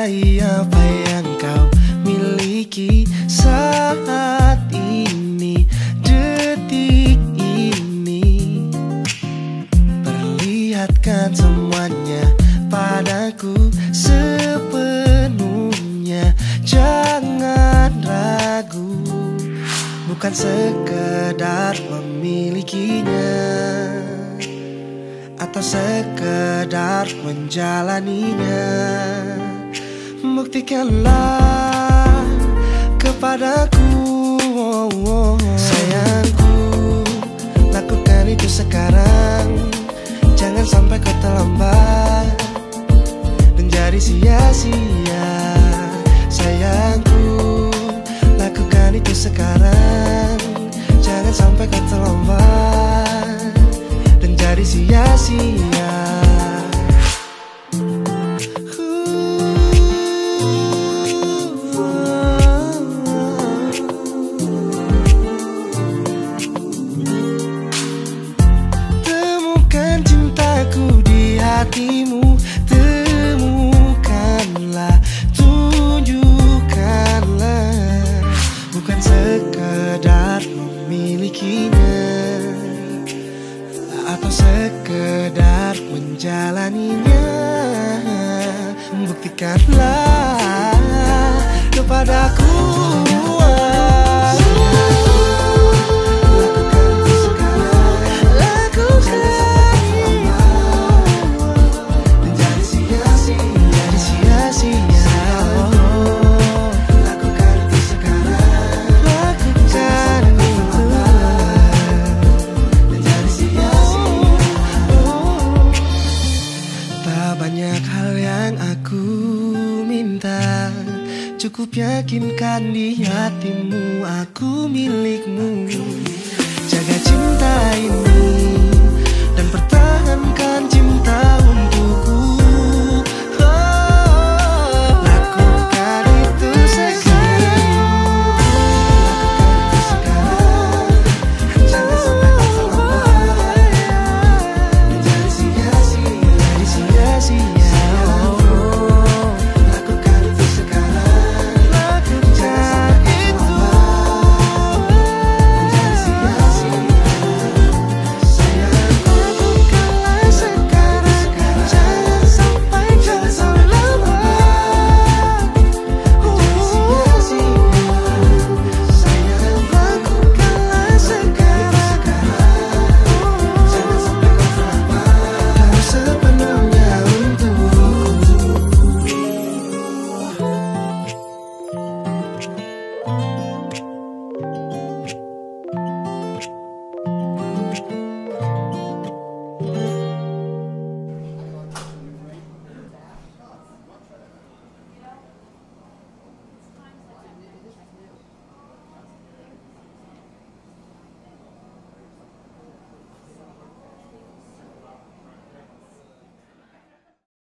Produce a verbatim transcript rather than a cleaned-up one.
cintai apa yang kau miliki saat ini, detik ini. Perlihatkan semuanya padaku sepenuhnya, jangan ragu. Bukan sekedar memilikinya atau sekedar menjalaninya. Buktikanlah kepadaku, oh, oh, oh. Sayangku, lakukan itu sekarang. Jangan sampai kau terlambat dan jadi sia-sia. Sayangku, lakukan itu sekarang. Jangan sampai kau terlambat dan jadi sia-sia. Temukan cintaku di hatimu, temukanlah, tunjukkanlah. Bukan sekedar memilikinya atau sekedar menjalaninya. Buktikanlah kepadaku. Banyak hal yang aku minta, cukup yakinkan di hatimu aku milikmu. Jaga cinta ini dan pertahankan cinta